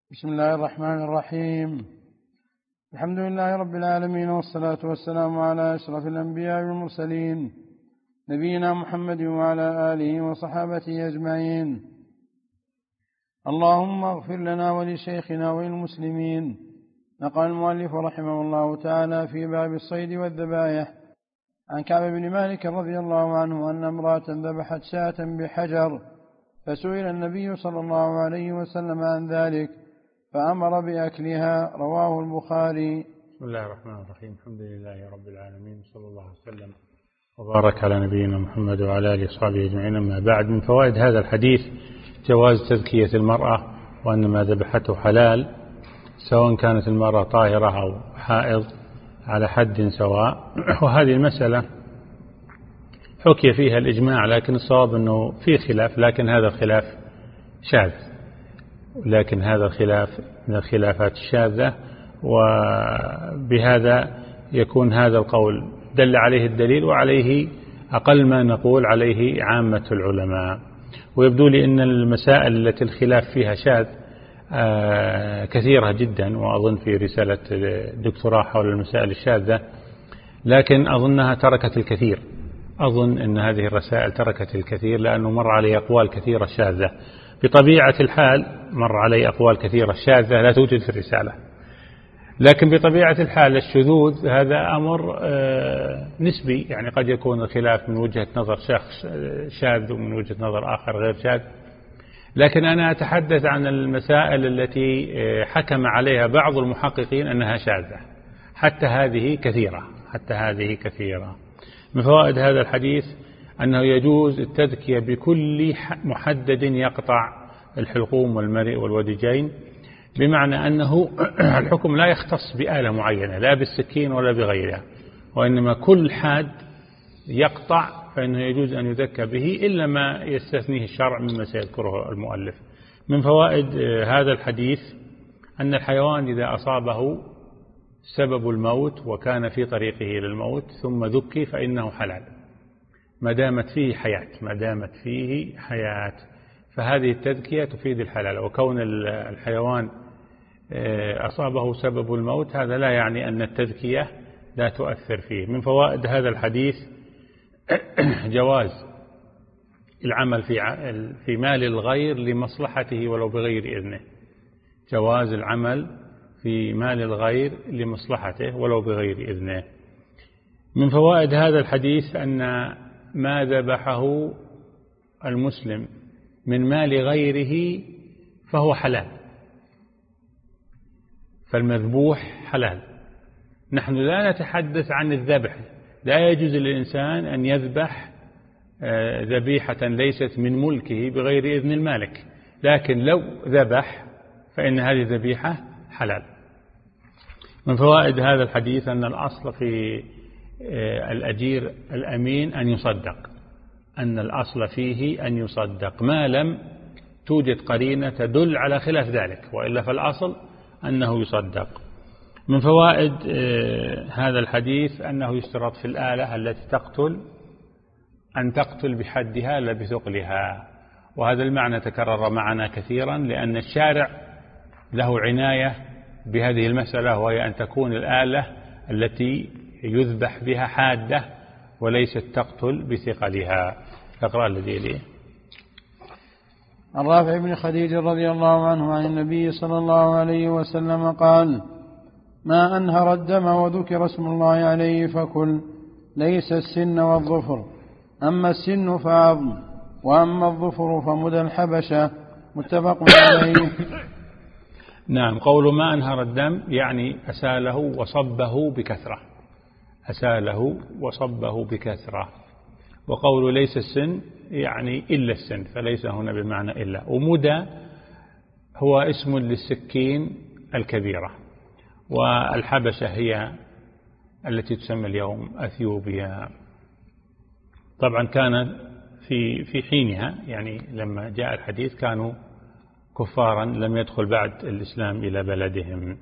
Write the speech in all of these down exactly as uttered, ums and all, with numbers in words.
بسم الله الرحمن الرحيم. الحمد لله رب العالمين، والصلاة والسلام على أشرف الأنبياء والمرسلين، نبينا محمد وعلى آله وصحابته أجمعين. اللهم اغفر لنا ولشيخنا وللمسلمين. نقل المؤلف رحمه الله تعالى في باب الصيد والذبائح عن كعب بن مالك رضي الله عنه أن امرأة ذبحت شاة بحجر، فسئل النبي صلى الله عليه وسلم عن ذلك فأمر بأكلها. رواه البخاري. بسم الله الرحمن الرحيم. الحمد لله رب العالمين، صلى الله وسلم وبارك على نبينا محمد وعلى آله وصحبه أجمعين. أما بعد، من فوائد هذا الحديث جواز تزكية المرأة، وأن ما ذبحته حلال، سواء كانت المرأة طاهرة أو حائض على حد سواء. وهذه المسألة حكي فيها الإجماع، لكن الصواب أنه في خلاف، لكن هذا الخلاف شاذ، لكن هذا الخلاف من الخلافات الشاذة، وبهذا يكون هذا القول دل عليه الدليل، وعليه أقل ما نقول عليه عامة العلماء. ويبدو لي أن المسائل التي الخلاف فيها شاذ كثيرة جدا، وأظن في رسالة دكتوراه حول المسائل الشاذة، لكن أظنها تركت الكثير. أظن أن هذه الرسائل تركت الكثير، لأنه مر علي أقوال كثيرة شاذة. بطبيعة الحال مر علي أقوال كثيرة شاذة لا توجد في الرسالة، لكن بطبيعة الحال الشذوذ هذا أمر نسبي، يعني قد يكون الخلاف من وجهة نظر شخص شاذ ومن وجهة نظر آخر غير شاذ. لكن أنا أتحدث عن المسائل التي حكم عليها بعض المحققين أنها شاذة، حتى هذه كثيرة حتى هذه كثيرة. من فوائد هذا الحديث أنه يجوز التذكية بكل محدد يقطع الحلقوم والمرئ والودجين، بمعنى أنه الحكم لا يختص بآلة معينة، لا بالسكين ولا بغيرها، وإنما كل حاد يقطع فإنه يجوز أن يذكى به، إلا ما يستثنيه الشرع مما سيذكره المؤلف. من فوائد هذا الحديث أن الحيوان إذا أصابه سبب الموت وكان في طريقه إلى الموت ثم ذكي فإنه حلال، ما دامت فيه حياة ما دامت فيه حياة فهذه التذكية تفيد الحلال. وكون الحيوان أصابه سبب الموت هذا لا يعني أن التذكية لا تؤثر فيه. من فوائد هذا الحديث جواز العمل في في مال الغير لمصلحته ولو بغير إذنه، جواز العمل في مال الغير لمصلحته ولو بغير إذنه. من فوائد هذا الحديث أن ما ذبحه المسلم من مال غيره فهو حلال، فالمذبوح حلال. نحن لا نتحدث عن الذبح، لا يجوز للإنسان أن يذبح ذبيحة ليست من ملكه بغير إذن المالك، لكن لو ذبح فإن هذه الذبيحة حلال. من فوائد هذا الحديث أن الأصل في الأجير الأمين أن يصدق، أن الأصل فيه أن يصدق ما لم توجد قرينة تدل على خلاف ذلك، وإلا فالأصل أنه يصدق. من فوائد هذا الحديث أنه يشترط في الآلة التي تقتل أن تقتل بحدها لا بثقلها، وهذا المعنى تكرر معنا كثيرا، لأن الشارع له عناية بهذه المسألة، وهي أن تكون الآلة التي يذبح بها حادة وليست تقتل بثقلها. اقرأ الذي ليه. عن رافع بن خديج رضي الله عنه عن النبي صلى الله عليه وسلم قال: ما أنهر الدم وذكر اسم الله عليه فكل، ليس السن والظفر، أما السن فعظم، وأما الظفر فمدى الحبشة. متفق عليه. نعم، قول ما أنهر الدم يعني أساله وصبه بكثرة، أساله وصبه بكثرة. وقول ليس السن يعني إلا السن، فليس هنا بمعنى إلا. ومدى هو اسم للسكين الكبيرة، والحبشة هي التي تسمى اليوم أثيوبيا. طبعا كان في في حينها، يعني لما جاء الحديث كانوا كفارا لم يدخل بعد الإسلام إلى بلدهم.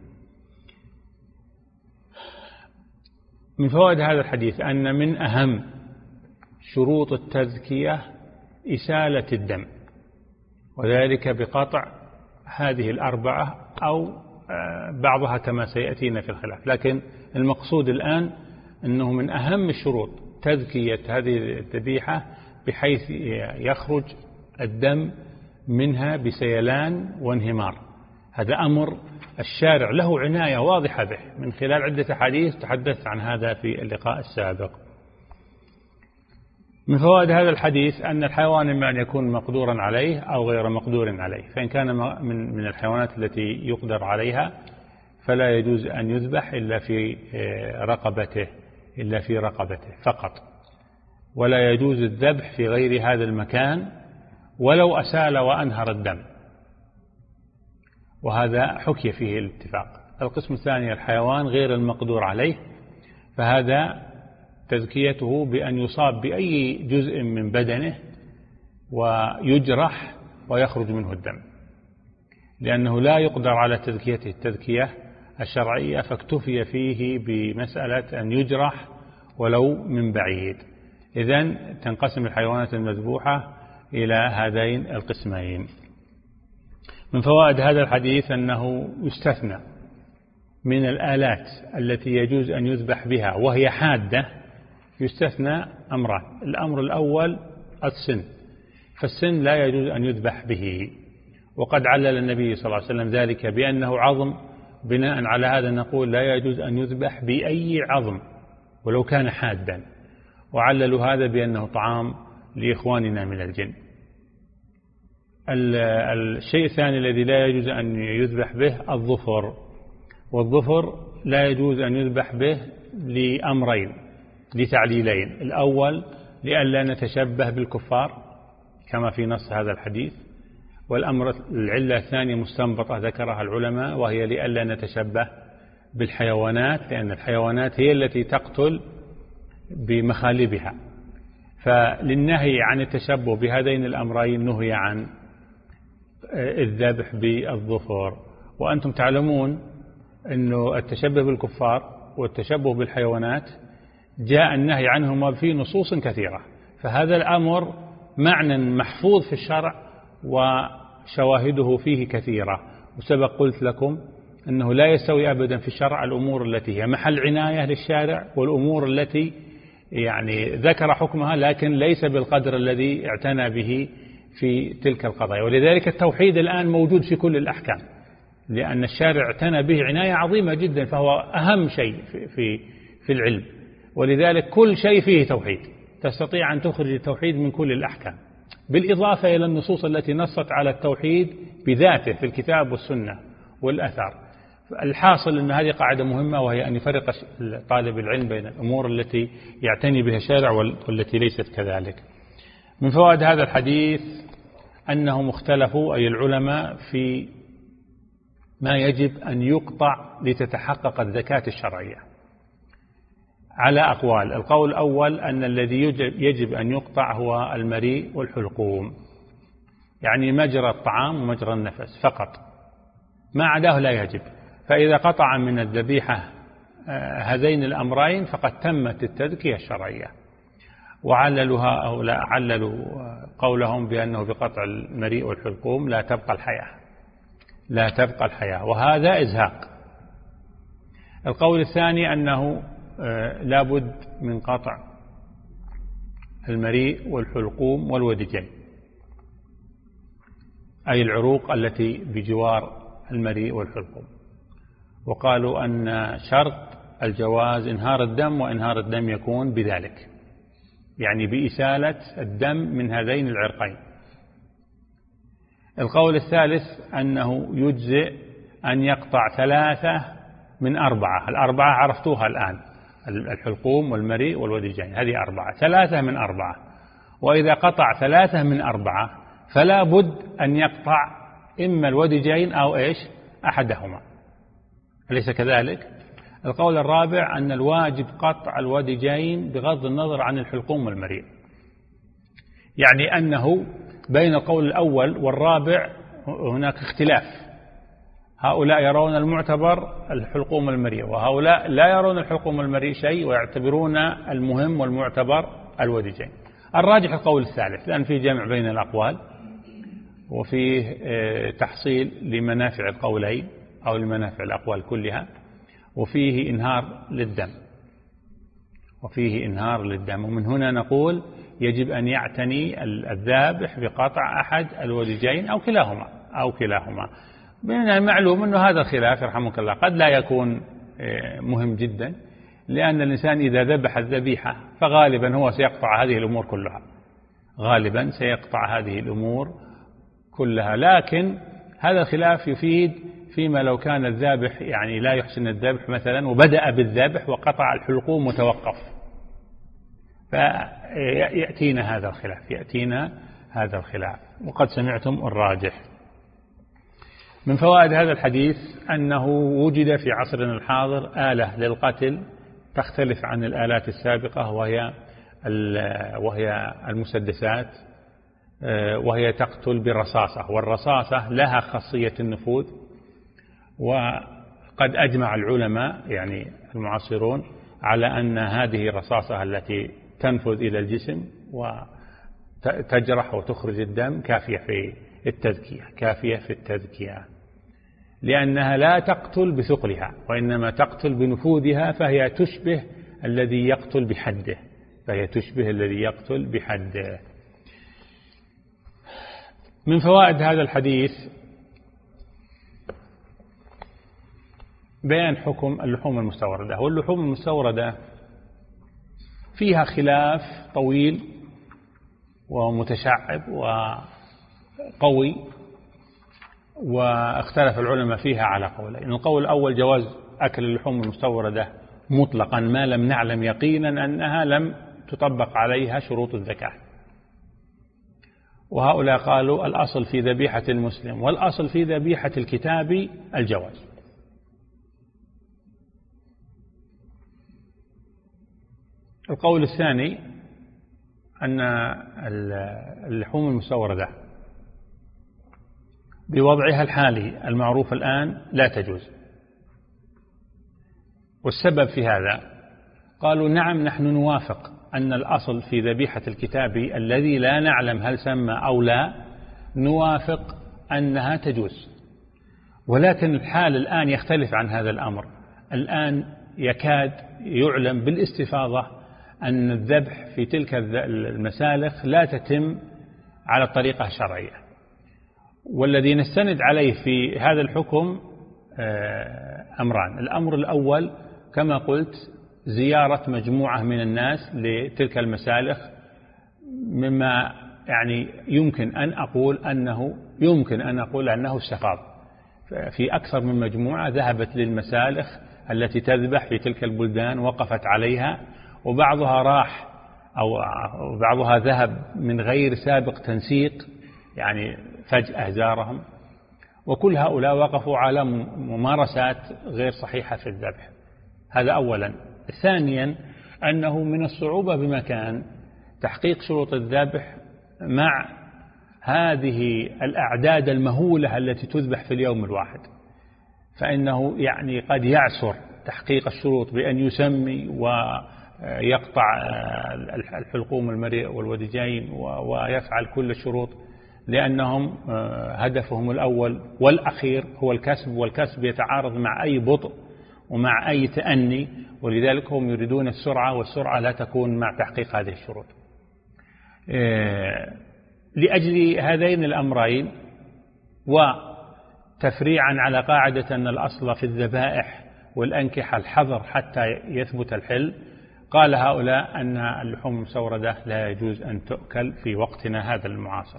من فوائد هذا الحديث أن من أهم شروط التزكية إسالة الدم، وذلك بقطع هذه الأربعة أو بعضها كما سيأتينا في الخلاف، لكن المقصود الآن أنه من أهم الشروط تزكية هذه الذبيحة بحيث يخرج الدم منها بسيلان وانهمار. هذا أمر الشارع له عناية واضحة به من خلال عدة حديث تحدث عن هذا في اللقاء السابق. من فوائد هذا الحديث أن الحيوان إما أن يكون مقدورا عليه أو غير مقدور عليه، فإن كان من من الحيوانات التي يقدر عليها فلا يجوز أن يذبح إلا في رقبته إلا في رقبته فقط، ولا يجوز الذبح في غير هذا المكان ولو أسال وأنهر الدم، وهذا حكي فيه الاتفاق. القسم الثاني الحيوان غير المقدور عليه، فهذا تزكيته بأن يصاب بأي جزء من بدنه ويجرح ويخرج منه الدم، لأنه لا يقدر على تزكيته التزكية الشرعية، فاكتفي فيه بمسألة أن يجرح ولو من بعيد. إذن تنقسم الحيوانات المذبوحة إلى هذين القسمين. من فوائد هذا الحديث أنه يستثنى من الآلات التي يجوز أن يذبح بها وهي حادة، يستثنى أمران. الأمر الأول السن، فالسن لا يجوز أن يذبح به، وقد علل النبي صلى الله عليه وسلم ذلك بأنه عظم. بناء على هذا نقول لا يجوز أن يذبح بأي عظم ولو كان حادا، وعللوا هذا بأنه طعام لإخواننا من الجن. الشيء الثاني الذي لا يجوز أن يذبح به الظفر، والظفر لا يجوز أن يذبح به لأمرين لتعليلين. الأول لئلا نتشبه بالكفار كما في نص هذا الحديث، والأمر العلة الثانية مستنبطة ذكرها العلماء، وهي لئلا نتشبه بالحيوانات، لأن الحيوانات هي التي تقتل بمخالبها، فللنهي عن التشبه بهذين الأمرين نهي عن الذبح بالظفر. وأنتم تعلمون أنه التشبه بالكفار والتشبه بالحيوانات جاء النهي عنهما في نصوص كثيرة، فهذا الأمر معنى محفوظ في الشرع وشواهده فيه كثيرة. وسبق قلت لكم أنه لا يستوي أبدا في الشرع الأمور التي هي محل عناية للشارع والأمور التي يعني ذكر حكمها لكن ليس بالقدر الذي اعتنى به في تلك القضايا. ولذلك التوحيد الآن موجود في كل الأحكام، لأن الشارع اعتنى به عناية عظيمة جدا، فهو أهم شيء في, في, في العلم، ولذلك كل شيء فيه توحيد، تستطيع أن تخرج التوحيد من كل الأحكام، بالإضافة إلى النصوص التي نصت على التوحيد بذاته في الكتاب والسنة والأثار. الحاصل أن هذه قاعدة مهمة، وهي أن يفرق طالب العلم بين الأمور التي يعتني بها الشارع والتي ليست كذلك. من فوائد هذا الحديث أنهم اختلفوا أي العلماء في ما يجب أن يقطع لتتحقق الزكاة الشرعية على أقوال. القول الأول أن الذي يجب أن يقطع هو المريء والحلقوم، يعني مجرى الطعام ومجرى النفس فقط، ما عداه لا يجب. فإذا قطع من الذبيحة هذين الأمرين فقد تمت التزكية الشرعية. وعللوها أو لا عللوا قولهم بأنه بقطع المريء والحلقوم لا تبقى الحياة لا تبقى الحياة وهذا إزهاق. القول الثاني أنه لابد من قطع المريء والحلقوم والودجين، أي العروق التي بجوار المريء والحلقوم. وقالوا أن شرط الجواز إنهار الدم، وإنهار الدم يكون بذلك، يعني بإسالة الدم من هذين العرقين. القول الثالث أنه يجزئ أن يقطع ثلاثة من أربعة. الأربعة عرفتوها الآن، الحلقوم والمريء والودجين، هذه أربعة، ثلاثة من أربعة. وإذا قطع ثلاثة من أربعة فلا بد أن يقطع إما الودجين أو إيش أحدهما، أليس كذلك؟ القول الرابع أن الواجب قطع الودجين بغض النظر عن الحلقوم والمريء، يعني أنه بين القول الأول والرابع هناك اختلاف، هؤلاء يرون المعتبر الحلقوم والمريء، وهؤلاء لا يرون الحلقوم والمريء شيء ويعتبرون المهم والمعتبر الودجين. الراجح القول الثالث، لأن في جمع بين الأقوال، وفيه تحصيل لمنافع القولين أو لمنافع الأقوال كلها، وفيه إنهار للدم وفيه إنهار للدم. ومن هنا نقول يجب أن يعتني الذابح بقطع أحد الوديجين أو كلاهما أو كلاهما. من المعلوم أنه هذا الخلاف رحمك الله قد لا يكون مهم جدا، لأن الإنسان إذا ذبح الذبيحة فغالبا هو سيقطع هذه الأمور كلها غالبا سيقطع هذه الأمور كلها. لكن هذا الخلاف يفيد فيما لو كان الذابح يعني لا يحسن الذبح مثلا وبدأ بالذبح وقطع الحلقوم وتوقف، فيأتينا هذا الخلاف يأتينا هذا الخلاف وقد سمعتم الراجح. من فوائد هذا الحديث أنه وجد في عصرنا الحاضر آلة للقتل تختلف عن الآلات السابقة، وهي وهي المسدسات، وهي تقتل بالرصاصة، والرصاصة لها خاصية النفوذ. وقد أجمع العلماء يعني المعاصرون على أن هذه الرصاصة التي تنفذ إلى الجسم وتجرح وتخرج الدم كافية في التذكية كافية في التذكية لأنها لا تقتل بثقلها وإنما تقتل بنفوذها، فهي تشبه الذي يقتل بحده فهي تشبه الذي يقتل بحده. من فوائد هذا الحديث بيان حكم اللحوم المستوردة. واللحوم المستوردة فيها خلاف طويل ومتشعب وقوي، واختلف العلماء فيها على قولين. القول الأول جواز أكل اللحوم المستوردة مطلقا ما لم نعلم يقينا أنها لم تطبق عليها شروط الزكاة، وهؤلاء قالوا الأصل في ذبيحة المسلم والأصل في ذبيحة الكتاب الجواز. القول الثاني أن اللحوم المستوردة بوضعها الحالي المعروف الآن لا تجوز. والسبب في هذا قالوا نعم نحن نوافق أن الأصل في ذبيحة الكتاب الذي لا نعلم هل سمى أو لا نوافق أنها تجوز، ولكن الحال الآن يختلف عن هذا الأمر. الآن يكاد يعلم بالاستفاضة أن الذبح في تلك المسالخ لا تتم على الطريقة الشرعية، والذي نستند عليه في هذا الحكم أمران. الأمر الأول كما قلت زيارة مجموعة من الناس لتلك المسالخ، مما يعني يمكن أن أقول أنه يمكن أن أقول أنه استفاض في أكثر من مجموعة ذهبت للمسالخ التي تذبح في تلك البلدان وقفت عليها، وبعضها راح أو بعضها ذهب من غير سابق تنسيق يعني فجأة زارهم، وكل هؤلاء وقفوا على ممارسات غير صحيحة في الذبح. هذا أولا. ثانيا أنه من الصعوبة بمكان تحقيق شروط الذبح مع هذه الأعداد المهولة التي تذبح في اليوم الواحد، فإنه يعني قد يعسر تحقيق الشروط بأن يسمي ويقطع الحلقوم المريء والوديجين ويفعل كل الشروط، لأنهم هدفهم الأول والأخير هو الكسب، والكسب يتعارض مع أي بطء ومع أي تأني، ولذلك هم يريدون السرعة، والسرعة لا تكون مع تحقيق هذه الشروط. لأجل هذين الأمرين وتفريعا على قاعدة أن الأصل في الذبائح والأنكحة الحظر حتى يثبت الحل، قال هؤلاء أن اللحوم المستوردة لا يجوز أن تؤكل في وقتنا هذا المعاصر.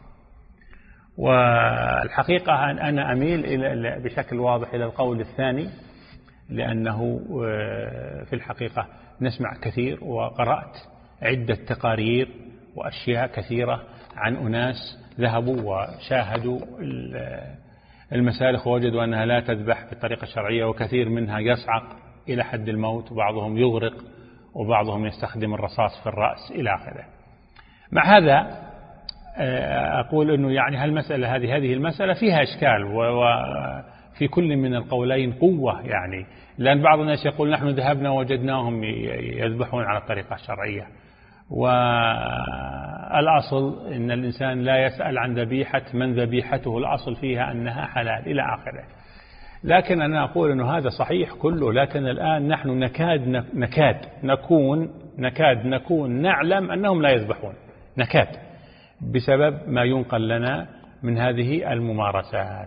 والحقيقة أن أنا أميل إلى بشكل واضح إلى القول الثاني، لأنه في الحقيقة نسمع كثير وقرأت عدة تقارير وأشياء كثيرة عن أناس ذهبوا وشاهدوا المسالخ ووجدوا أنها لا تذبح بالطريقة الشرعية، وكثير منها يصعق إلى حد الموت، وبعضهم يغرق، وبعضهم يستخدم الرصاص في الرأس إلى آخره. مع هذا أقول أنه يعني هالمسألة هذه هذه المسألة فيها إشكال، وفي كل من القولين قوة، يعني لأن بعض الناس يقول نحن ذهبنا وجدناهم يذبحون على الطريقة الشرعية، والأصل إن الإنسان لا يسأل عن ذبيحة من ذبيحته الأصل فيها أنها حلال إلى آخره. لكن أنا أقول أنه هذا صحيح كله، لكن الآن نحن نكاد نكاد نكون نكاد نكون نعلم أنهم لا يذبحون، نكاد، بسبب ما ينقل لنا من هذه الممارسات.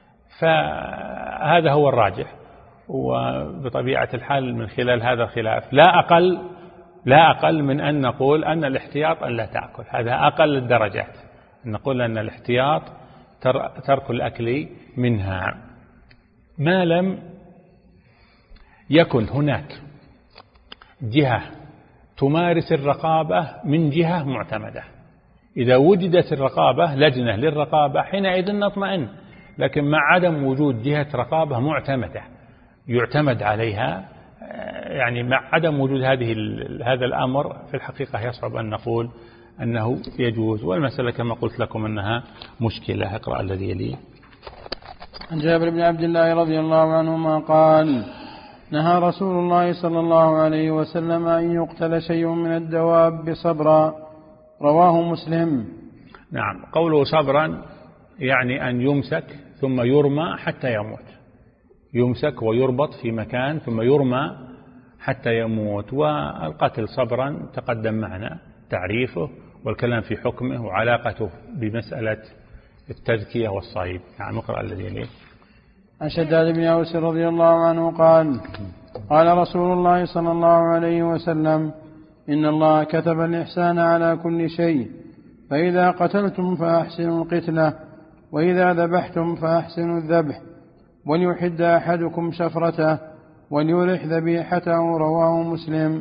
فهذا هو الراجح، وبطبيعة الحال من خلال هذا الخلاف لا أقل لا أقل من أن نقول أن الاحتياط أن لا تأكل، هذا أقل الدرجات، نقول أن الاحتياط ترك الأكل منها ما لم يكن هناك جهة تمارس الرقابة من جهة معتمدة. إذا وجدت الرقابة، لجنة للرقابة، حينئذ نطمئن، لكن مع عدم وجود جهة رقابة معتمدة يعتمد عليها، يعني مع عدم وجود هذه هذا الأمر في الحقيقة يصعب أن نقول أنه يجوز. والمسألة كما قلت لكم أنها مشكلة. اقرأ الذي يليه. عن جابر بن عبد الله رضي الله عنهما قال: نهى رسول الله صلى الله عليه وسلم أن يقتل شيء من الدواب صبرا، رواه مسلم. نعم، قوله صبرا يعني أن يمسك ثم يرمى حتى يموت، يمسك ويربط في مكان ثم يرمى حتى يموت. والقتل صبرا تقدم معنا تعريفه والكلام في حكمه وعلاقته بمسألة التزكية والصيد. نعم، اقرأ الذي يليه. عن شداد بن أوس رضي الله عنه قال: قال رسول الله صلى الله عليه وسلم: إن الله كتب الإحسان على كل شيء، فإذا قتلتم فأحسنوا القتلة، وإذا ذبحتم فأحسنوا الذبح، وليحد أحدكم شفرته، وليرح ذبيحته، رواه مسلم.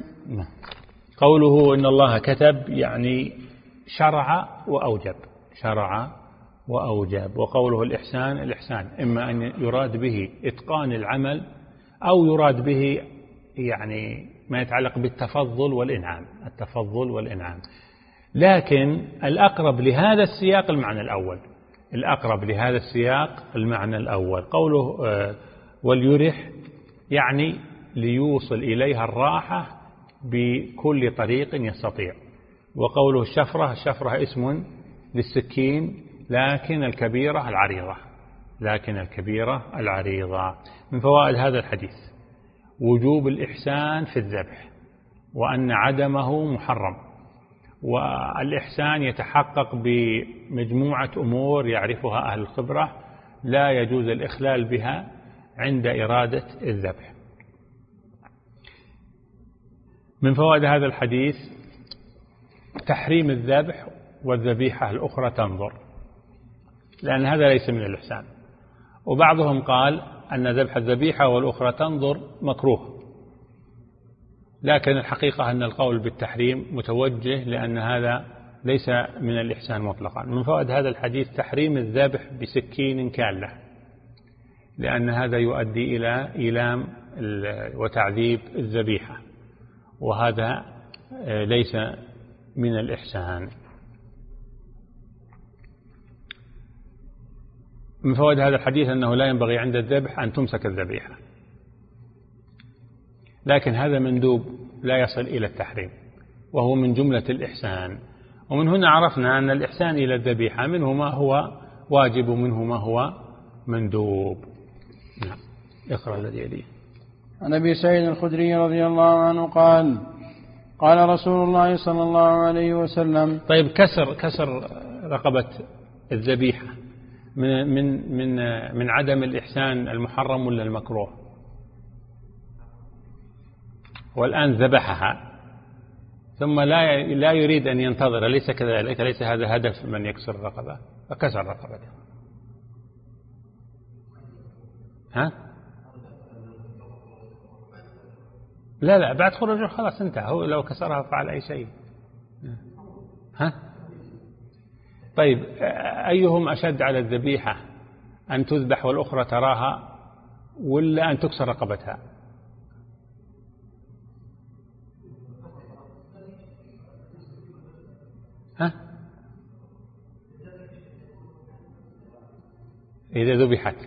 قوله إن الله كتب يعني شرع وأوجب، شرع وأوجب. وقوله الإحسان، الإحسان إما أن يراد به إتقان العمل أو يراد به يعني ما يتعلق بالتفضل والإنعام، التفضل والإنعام. لكن الأقرب لهذا السياق المعنى الأول، الأقرب لهذا السياق المعنى الأول. قوله وليرح يعني ليوصل إليها الراحة بكل طريق يستطيع. وقوله الشفرة، الشفرة اسم للسكين لكن الكبيرة العريضة، لكن الكبيرة العريضة. من فوائد هذا الحديث وجوب الإحسان في الذبح، وأن عدمه محرم. والإحسان يتحقق بمجموعة أمور يعرفها أهل الخبرة لا يجوز الإخلال بها عند إرادة الذبح. من فوائد هذا الحديث تحريم الذبح والذبيحة الأخرى تنظر، لأن هذا ليس من الإحسان. وبعضهم قال أن ذبح الذبيحة والأخرى تنظر مكروه، لكن الحقيقة أن القول بالتحريم متوجه، لأن هذا ليس من الإحسان مطلقا. من فوائد هذا الحديث تحريم الذبح بسكين كالة، لأن هذا يؤدي إلى إيلام وتعذيب الذبيحة، وهذا ليس من الإحسان. من فوائد هذا الحديث أنه لا ينبغي عند الذبح أن تمسك الذبيحة، لكن هذا مندوب لا يصل إلى التحريم، وهو من جملة الإحسان. ومن هنا عرفنا أن الإحسان إلى الذبيحة منه ما هو واجب ومنه ما هو مندوب. نعم، اقرأ الذي يليه. عن أبي سعيد الخدري رضي الله عنه قال: قال رسول الله صلى الله عليه وسلم. طيب، كسر كسر رقبة الذبيحة من من من من عدم الإحسان المحرم ولا المكروه؟ والآن ذبحها ثم لا لا يريد أن ينتظر، ليس كذلك؟ ليس هذا هدف من يكسر الرقبة؟ فكسر رقبته. ها؟ لا لا، بعد خروجه خلاص انتهى، هو لو كسرها فعل أي شيء. ها؟ طيب، أيهم أشد على الذبيحة، أن تذبح والأخرى تراها ولا أن تكسر رقبتها؟ ها؟ إذا ذبحت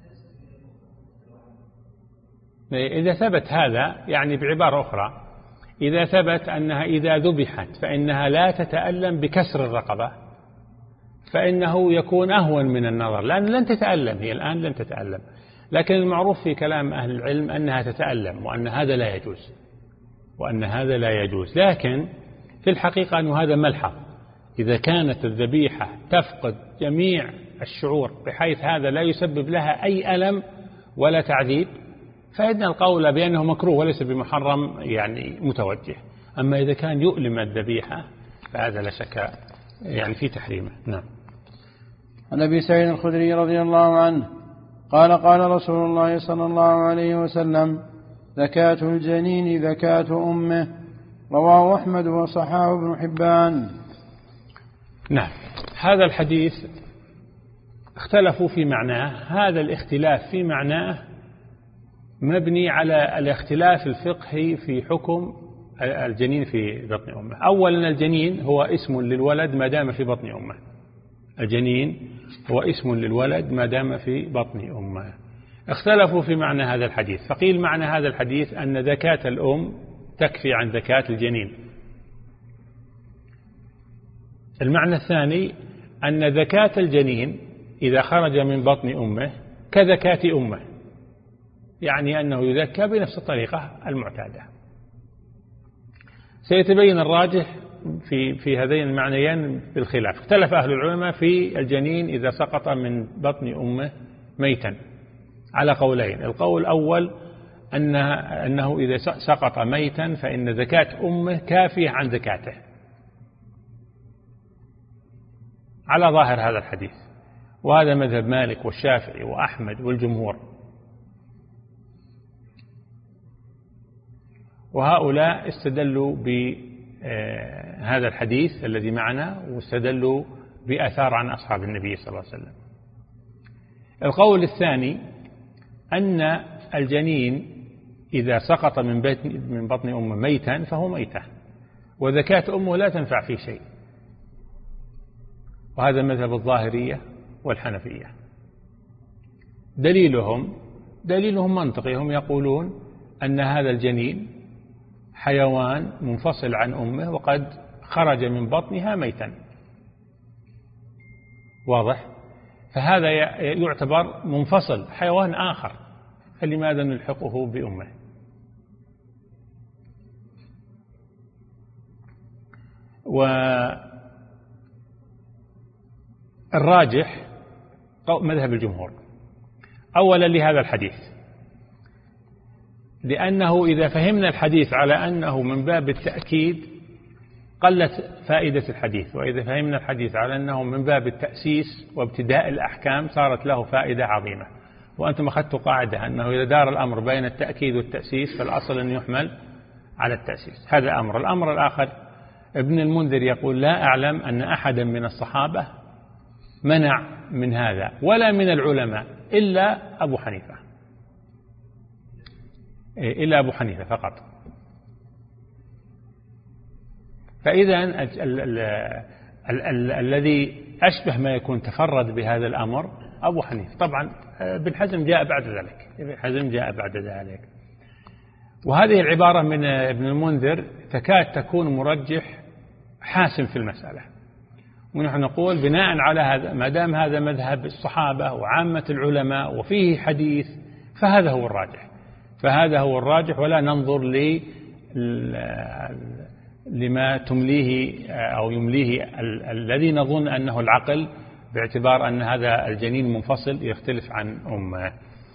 إذا ثبت هذا، يعني بعبارة أخرى، إذا ثبت أنها إذا ذبحت فإنها لا تتألم بكسر الرقبة فإنه يكون أهون من النظر، لأن لن تتألم، هي الآن لن تتألم، لكن المعروف في كلام أهل العلم أنها تتألم وأن هذا لا يجوز وأن هذا لا يجوز. لكن في الحقيقة أن هذا ملحظ، إذا كانت الذبيحة تفقد جميع الشعور بحيث هذا لا يسبب لها أي ألم ولا تعذيب فإن القول بأنه مكروه وليس بمحرم يعني متوجه. أما إذا كان يؤلم الذبيحة فهذا لا شك يعني في تحريمه. نعم. عن أبي سعيد الخدري رضي الله عنه قال قال رسول الله صلى الله عليه وسلم: زكاة الجنين زكاة أمه. رواه أحمد وصححه ابن حبان. نعم. هذا الحديث اختلفوا في معناه، هذا الاختلاف في معناه مبني على الاختلاف الفقهي في حكم الجنين في بطن أمه. أولا الجنين هو اسم للولد ما دام في بطن أمه، الجنين هو اسم للولد ما دام في بطن أمه. اختلفوا في معنى هذا الحديث، فقيل معنى هذا الحديث أن زكاة الأم تكفي عن زكاة الجنين. المعنى الثاني أن زكاة الجنين إذا خرج من بطن أمه كزكاة أمه، يعني أنه يزكى بنفس الطريقة المعتادة. سيتبين الراجح في في هذين المعنيين بالخلاف. اختلف أهل العلماء في الجنين إذا سقط من بطن أمه ميتا على قولين. القول الأول أن أنه إذا سقط ميتا فإن زكاة أمه كافية عن زكاته على ظاهر هذا الحديث، وهذا مذهب مالك والشافعي وأحمد والجمهور. وهؤلاء استدلوا بهذا الحديث الذي معنا واستدلوا بآثار عن أصحاب النبي صلى الله عليه وسلم. القول الثاني أن الجنين إذا سقط من من بطن أمه ميتا فهو ميتة، وزكاة أمه لا تنفع في شيء، وهذا مذهب الظاهرية والحنفية. دليلهم دليلهم منطقي، هم يقولون أن هذا الجنين حيوان منفصل عن أمه وقد خرج من بطنها ميتا، واضح؟ فهذا يعتبر منفصل، حيوان آخر، فلماذا نلحقه بأمه؟ والراجح مذهب الجمهور أولا لهذا الحديث، لأنه إذا فهمنا الحديث على أنه من باب التأكيد قلت فائدة الحديث، وإذا فهمنا الحديث على أنه من باب التأسيس وابتداء الأحكام صارت له فائدة عظيمة. وأنتم أخذتوا قاعدة أنه إذا دار الأمر بين التأكيد والتأسيس فالأصل أن يحمل على التأسيس. هذا أمر. الأمر الآخر ابن المنذر يقول: لا أعلم أن أحدا من الصحابة منع من هذا ولا من العلماء إلا أبو حنيفة، إلا أبو حنيفة فقط. فإذا الذي أشبه ما يكون تفرد بهذا الأمر أبو حنيفة. طبعا ابن حزم جاء بعد ذلك، ابن حزم جاء بعد ذلك. وهذه العبارة من ابن المنذر تكاد تكون مرجح حاسم في المسألة، ونحن نقول بناء على هذا ما دام هذا مذهب الصحابة وعامة العلماء وفيه حديث فهذا هو الراجح، فهذا هو الراجح، ولا ننظر ل لما تمليه أو يمليه الذي نظن أنه العقل، باعتبار أن هذا الجنين منفصل يختلف عن أمه.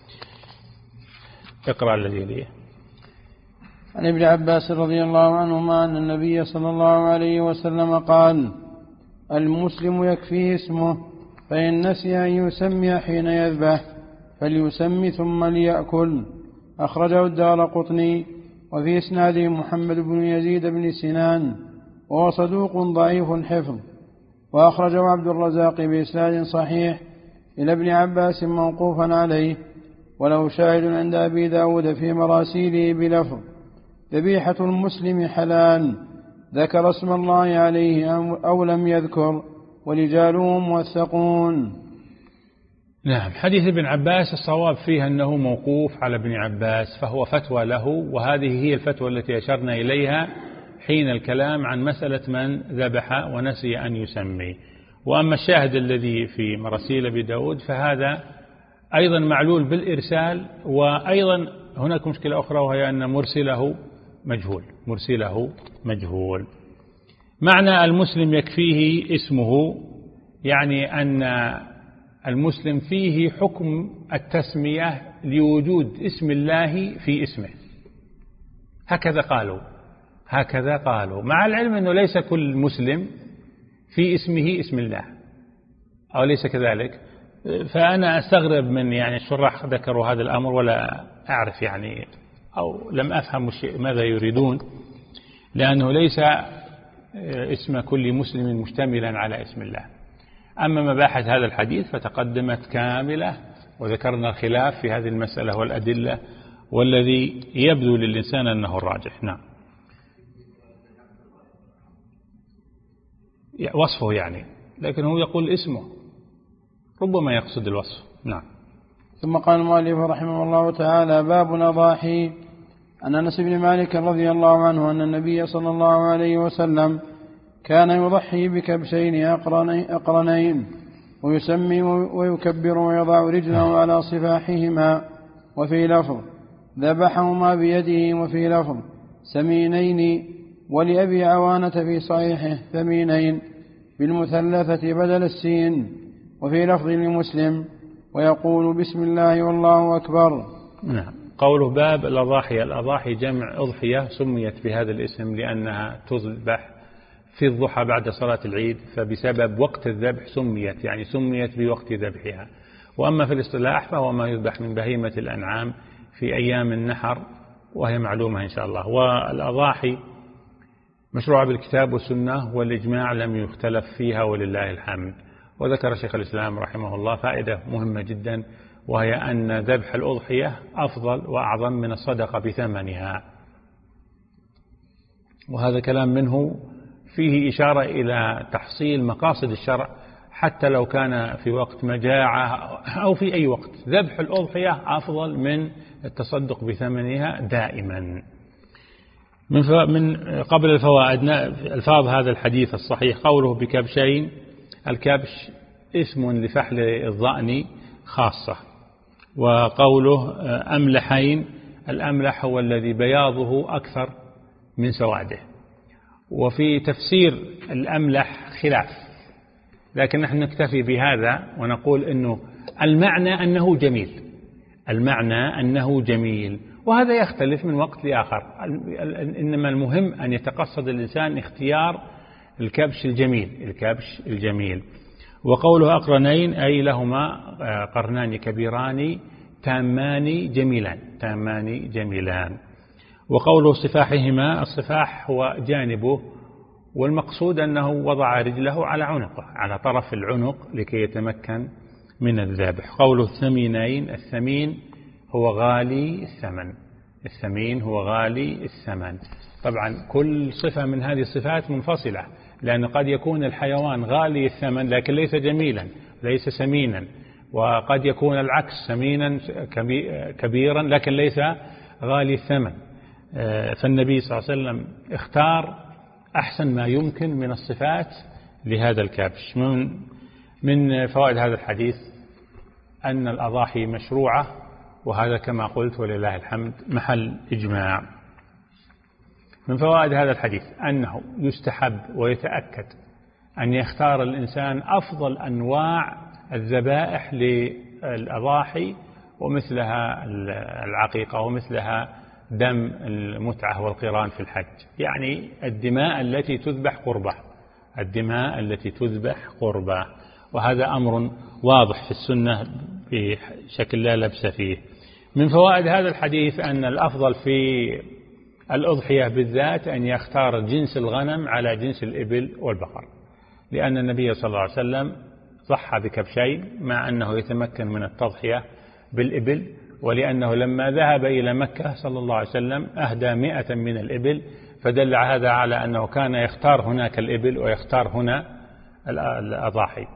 اقرأ الذي يليه. عن ابن عباس رضي الله عنهما أن النبي صلى الله عليه وسلم قال: المسلم يكفيه اسمه، فإن نسي أن يسمي حين يذبح فليسمي ثم ليأكل. أخرجه الدارقطني، وفي إسناده محمد بن يزيد بن سنان وهو صدوق ضعيف الحفظ. وأخرجه عبد الرزاق بإسناد صحيح إلى ابن عباس موقوفا عليه، وله شاهد عند أبي داود في مراسيله بلفظ: ذبيحة المسلم حلال، ذكر اسم الله عليه أو لم يذكر، ورجاله موثقون. نعم. حديث ابن عباس الصواب فيه أنه موقوف على ابن عباس، فهو فتوى له، وهذه هي الفتوى التي أشرنا إليها حين الكلام عن مسألة من ذبح ونسي أن يسمي. وأما الشاهد الذي في مراسيل أبي داود فهذا أيضا معلول بالإرسال، وأيضا هناك مشكلة أخرى وهي أن مرسله مجهول مرسله مجهول. معنى المسلم يكفيه اسمه، يعني أن المسلم فيه حكم التسمية لوجود اسم الله في اسمه، هكذا قالوا هكذا قالوا مع العلم أنه ليس كل مسلم في اسمه اسم الله، أو ليس كذلك. فأنا أستغرب من يعني الشراح ذكروا هذا الأمر ولا أعرف يعني أو لم أفهم ماذا يريدون، لأنه ليس اسم كل مسلم مشتملا على اسم الله. أما مباحث هذا الحديث فتقدمت كاملة، وذكرنا الخلاف في هذه المسألة والأدلة، والذي يبدو للإنسان أنه الراجح. نعم. وصفه يعني، لكن هو يقول اسمه، ربما يقصد الوصف. نعم. ثم قال المؤلف رحمه الله تعالى: باب الأضاحي. عن أنس بن مالك رضي الله عنه أن النبي صلى الله عليه وسلم كان يضحي بكبشين أقرنين ويسمي ويكبر ويضع رجله على صفاحهما، وفي لفظ ذبحهما بيده، وفي لفظ سمينين، ولأبي عوانة في صحيحه ثمينين بالمثلثة بدل السين، وفي لفظ لمسلم ويقول بسم الله والله أكبر. نعم. قوله باب الأضاحي. الأضاحي جمع أضحية، سميت بهذا الاسم لأنها تذبح في الضحى بعد صلاة العيد، فبسبب وقت الذبح سميت، يعني سميت بوقت ذبحها. وأما في الاصطلاح فهو ما يذبح من بهيمة الأنعام في أيام النحر، وهي معلومة إن شاء الله. والأضاحي مشروعة بالكتاب والسنة والإجماع، لم يختلف فيها ولله الحمد. وذكر شيخ الإسلام رحمه الله فائدة مهمة جدا، وهي أن ذبح الأضحية أفضل وأعظم من الصدقة بثمنها، وهذا كلام منه فيه إشارة إلى تحصيل مقاصد الشرع، حتى لو كان في وقت مجاعة أو في أي وقت، ذبح الأضحية أفضل من التصدق بثمنها دائما. من من قبل الفوائد الفاظ هذا الحديث الصحيح. قوله بكبشين، الكبش اسم لفحل الضأن خاصة. وقوله أملحين، الأملح هو الذي بياضه أكثر من سواده. وفي تفسير الأملح خلاف، لكن نحن نكتفي بهذا ونقول أنه المعنى أنه جميل، المعنى أنه جميل، وهذا يختلف من وقت لآخر. إنما المهم أن يتقصد الإنسان اختيار الكبش الجميل الكبش الجميل. وقوله أقرنين أي لهما قرنان كبيران تامان جميلان تامان جميلان. وقوله صفاحهما، الصفاح هو جانبه، والمقصود أنه وضع رجله على عنقه، على طرف العنق لكي يتمكن من الذبح. قوله الثمينين، الثمين هو غالي الثمن الثمين هو غالي الثمن. طبعا كل صفة من هذه الصفات منفصلة، لأن قد يكون الحيوان غالي الثمن لكن ليس جميلا، ليس سمينا، وقد يكون العكس، سمينا كبيرا لكن ليس غالي الثمن. فالنبي صلى الله عليه وسلم اختار أحسن ما يمكن من الصفات لهذا الكبش. من من فوائد هذا الحديث أن الأضاحي مشروعة، وهذا كما قلت ولله الحمد محل إجماع. من فوائد هذا الحديث أنه يستحب ويتأكد أن يختار الإنسان أفضل أنواع الذبائح للأضاحي، ومثلها العقيقة، ومثلها دم المتعة والقران في الحج، يعني الدماء التي تذبح قربة الدماء التي تذبح قربة وهذا أمر واضح في السنة بشكل لا لبس فيه. من فوائد هذا الحديث أن الأفضل في الأضحية بالذات أن يختار جنس الغنم على جنس الإبل والبقر، لأن النبي صلى الله عليه وسلم ضحى بكبشين مع أنه يتمكن من التضحية بالإبل، ولأنه لما ذهب إلى مكة صلى الله عليه وسلم أهدى مئة من الإبل، فدل هذا على أنه كان يختار هناك الإبل ويختار هنا الأضاحي.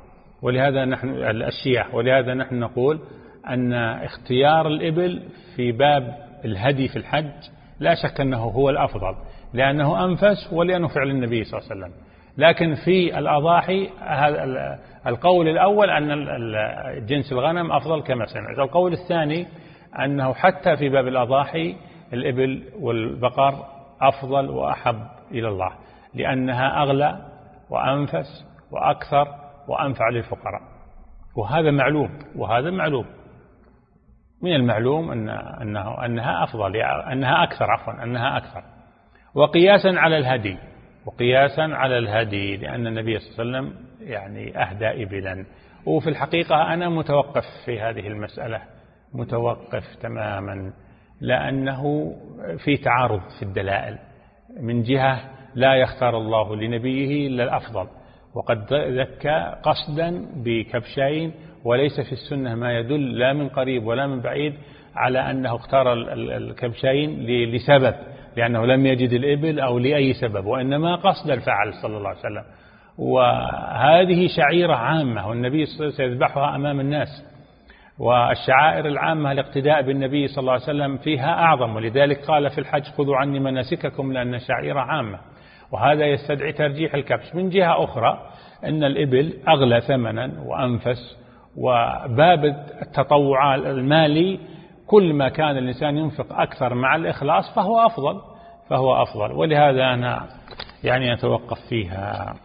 ولهذا نحن الشياه ولهذا نحن نقول أن اختيار الإبل في باب الهدي في الحج لا شك أنه هو الأفضل، لأنه أنفس ولأنه فعل النبي صلى الله عليه وسلم. لكن في الأضاحي القول الأول أن جنس الغنم أفضل كما سمعت. القول الثاني أنه حتى في باب الأضاحي الإبل والبقر أفضل وأحب إلى الله، لأنها أغلى وأنفس وأكثر وأنفع للفقراء، وهذا معلوم وهذا معلوم. من المعلوم أن أنه أنها أفضل، أنها أكثر عفوا أنها أكثر وقياسا على الهدي وقياسا على الهدي لأن النبي صلى الله عليه وسلم يعني أهدى إبلا. وفي الحقيقة أنا متوقف في هذه المسألة، متوقف تماما، لأنه في تعارض في الدلائل. من جهة لا يختار الله لنبيه إلا الأفضل، وقد ذكى قصدا بكبشين، وليس في السنة ما يدل لا من قريب ولا من بعيد على أنه اختار الكبشين لسبب، لأنه لم يجد الإبل أو لأي سبب، وإنما قصد الفعل صلى الله عليه وسلم. وهذه شعيرة عامة والنبي صلى الله عليه وسلم سيذبحها أمام الناس، والشعائر العامة الاقتداء بالنبي صلى الله عليه وسلم فيها أعظم، ولذلك قال في الحج خذوا عني مناسككم لأن شعيرة عامة، وهذا يستدعي ترجيح الكبش. من جهة أخرى أن الإبل أغلى ثمنا وأنفس، وباب التطوع المالي كل ما كان الإنسان ينفق أكثر مع الإخلاص فهو أفضل فهو أفضل ولهذا أنا يعني أتوقف فيها.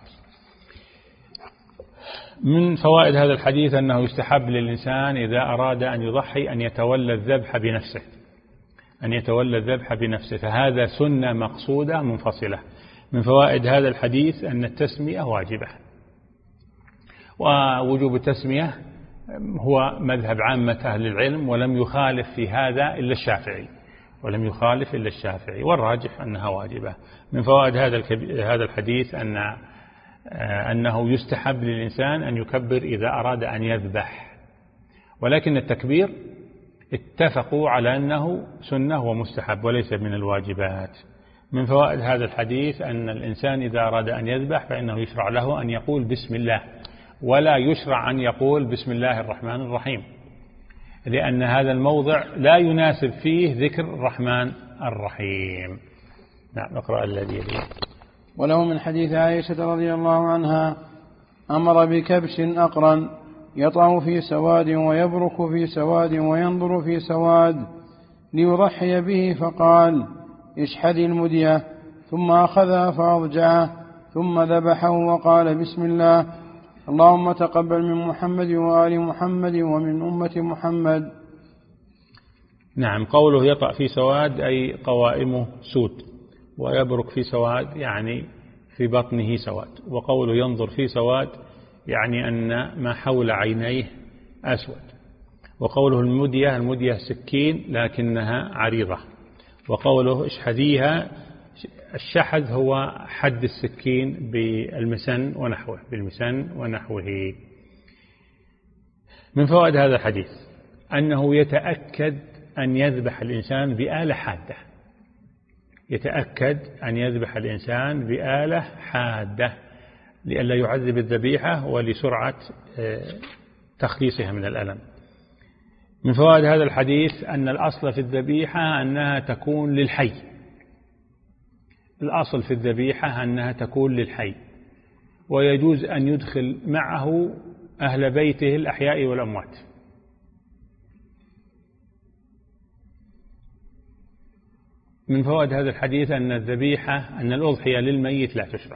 من فوائد هذا الحديث أنه يستحب للإنسان إذا أراد أن يضحي أن يتولى الذبح بنفسه أن يتولى الذبح بنفسه فهذا سنة مقصودة منفصلة. من فوائد هذا الحديث أن التسمية واجبة، ووجوب التسمية هو مذهب عامة أهل العلم، ولم يخالف في هذا إلا الشافعي ولم يخالف إلا الشافعي والراجح أنها واجبة. من فوائد هذا هذا الحديث أن أنه يستحب للإنسان أن يكبر إذا أراد أن يذبح، ولكن التكبير اتفقوا على أنه سنة ومستحب وليس من الواجبات. من فوائد هذا الحديث أن الإنسان إذا أراد أن يذبح فإنه يشرع له أن يقول بسم الله، ولا يشرع أن يقول بسم الله الرحمن الرحيم، لأن هذا الموضع لا يناسب فيه ذكر الرحمن الرحيم. نعم، اقرأ الذي يليه. وله من حديث عائشة رضي الله عنها أمر بكبش أقرن يطع في سواد ويبرك في سواد وينظر في سواد ليضحي به، فقال اشحذي المدية، ثم أخذها فأضجعه ثم ذبحه وقال بسم الله اللهم تقبل من محمد وآل محمد ومن أمة محمد. نعم، قوله يطأ في سواد أي قوائمه سود، ويبرك في سواد يعني في بطنه سواد، وقوله ينظر في سواد يعني أن ما حول عينيه أسود، وقوله المدية المدية سكين لكنها عريضة، وقوله اشحذيها الشحذ هو حد السكين بالمسن ونحوه بالمسن ونحوه. من فوائد هذا الحديث أنه يتأكد أن يذبح الإنسان بآلة حادة يتأكد أن يذبح الإنسان بآلة حادة لئلا يعذب الذبيحة ولسرعة تخليصها من الألم. من فوائد هذا الحديث أن الأصل في الذبيحة أنها تكون للحي الأصل في الذبيحة أنها تكون للحي، ويجوز أن يدخل معه أهل بيته الأحياء والأموات. من فوائد هذا الحديث أن الذبيحة أن الأضحية للميت لا تشرع،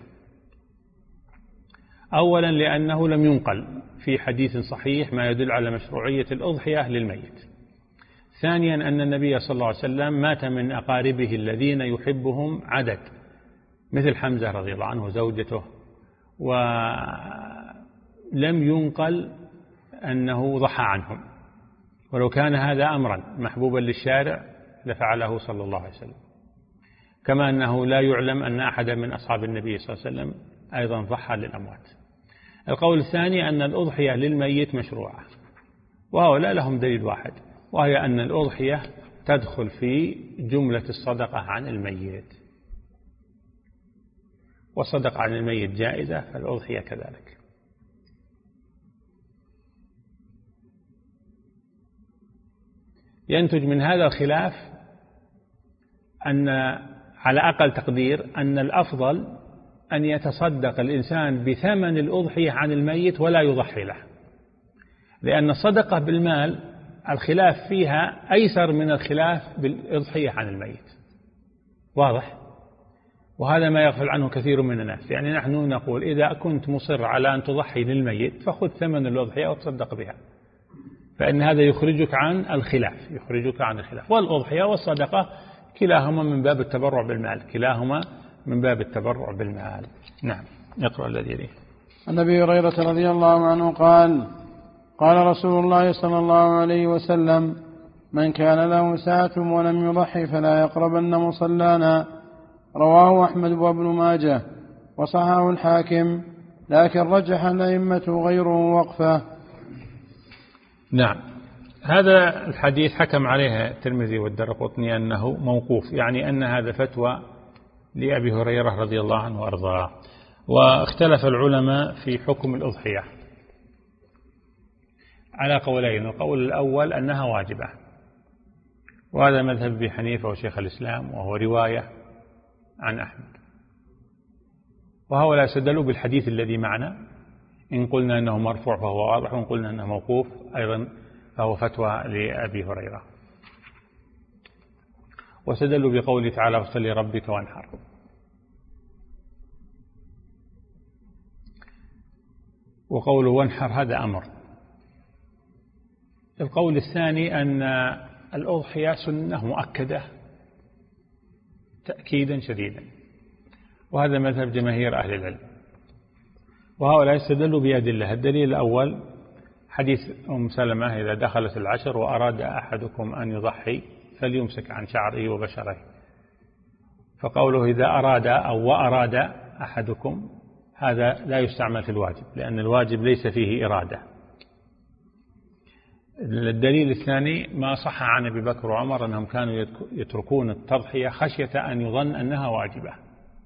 أولا لأنه لم ينقل في حديث صحيح ما يدل على مشروعية الأضحية للميت، ثانيا أن النبي صلى الله عليه وسلم مات من أقاربه الذين يحبهم عدد مثل حمزة رضي الله عنه وزوجته، ولم ينقل أنه ضحى عنهم، ولو كان هذا أمرا محبوبا للشارع لفعله صلى الله عليه وسلم، كما أنه لا يعلم أن أحدا من أصحاب النبي صلى الله عليه وسلم أيضا ضحى للأموات. القول الثاني أن الأضحية للميت مشروعة، وهؤلاء لهم دليل واحد، وهي أن الأضحية تدخل في جملة الصدقة عن الميت، والصدقة عن الميت جائزة، فالأضحية كذلك. ينتج من هذا الخلاف أن على أقل تقدير أن الأفضل أن يتصدق الإنسان بثمن الأضحية عن الميت ولا يضحي له، لأن الصدقة بالمال الخلاف فيها أيسر من الخلاف بالأضحية عن الميت. واضح؟ وهذا ما يغفل عنه كثير من الناس. يعني نحن نقول إذا كنت مصر على أن تضحي للميت فخذ ثمن الأضحية وتصدق بها، فإن هذا يخرجك عن الخلاف، يخرجك عن الخلاف. والأضحية والصدقة كلاهما من باب التبرع بالمال، كلاهما من باب التبرع بالمال. نعم. يقرأ الذي يليه. عن أبي هريرة رضي الله عنه قال: قال رسول الله صلى الله عليه وسلم: من كان له ساعة ولم يضحي فلا يقربن مصلانا. رواه أحمد وابن ماجه وصححه الحاكم، لكن رجح الأئمة غيره وقفه. نعم. هذا الحديث حكم عليه الترمذي والدرقطني أنه موقوف، يعني أن هذا فتوى لأبي هريرة رضي الله عنه وأرضاه. واختلف العلماء في حكم الأضحية على قولين. القول الأول أنها واجبة، وهذا مذهب أبي حنيفة وشيخ الإسلام، وهو رواية عن أحمد. وهؤلاء استدلوا بالحديث الذي معنا، إن قلنا أنه مرفوع فهو واضح، وإن قلنا أنه موقوف أيضا فهو فتوى لأبي هريرة. واستدلوا بقوله تعالى: فصل لربك وانحر. وقوله وانحر هذا أمر. القول الثاني أن الأضحية سنة مؤكدة تأكيدا شديدا، وهذا مذهب جماهير أهل العلم. وهؤلاء استدلوا بأدلة. الدليل الأول حديث أم سلمة: إذا دخلت العشر وأراد أحدكم أن يضحي فليمسك عن شعره وبشره. فقوله إذا أراد أو وأراد أحدكم هذا لا يستعمل في الواجب، لأن الواجب ليس فيه إرادة. الدليل الثاني ما صح عن أبي بكر وعمر أنهم كانوا يتركون التضحية خشية أن يظن أنها واجبة.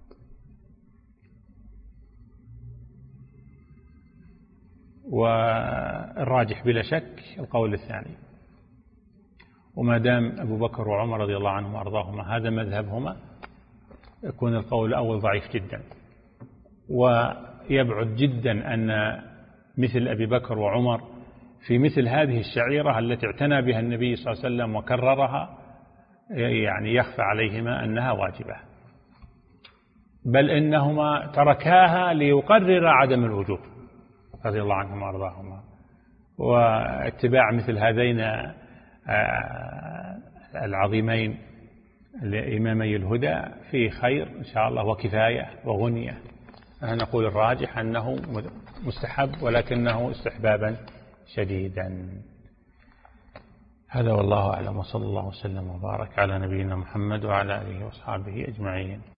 والراجح بلا شك القول الثاني. وما دام أبو بكر وعمر رضي الله عنهم وأرضاهما هذا مذهبهما، يكون القول الأول ضعيف جدا. ويبعد جدا أن مثل أبي بكر وعمر في مثل هذه الشعيرة التي اعتنى بها النبي صلى الله عليه وسلم وكررها يعني يخفى عليهما أنها واجبة، بل إنهما تركاها ليقرر عدم الوجوب رضي الله عنهما وأرضاهما. واتباع مثل هذين العظيمين الإمامي الهدى فيه خير إن شاء الله وكفاية وغنية. نقول الراجح أنه مستحب، ولكنه استحبابا شديدا. هذا والله أعلم، وصلى الله وسلم وبارك على نبينا محمد وعلى آله وأصحابه أجمعين.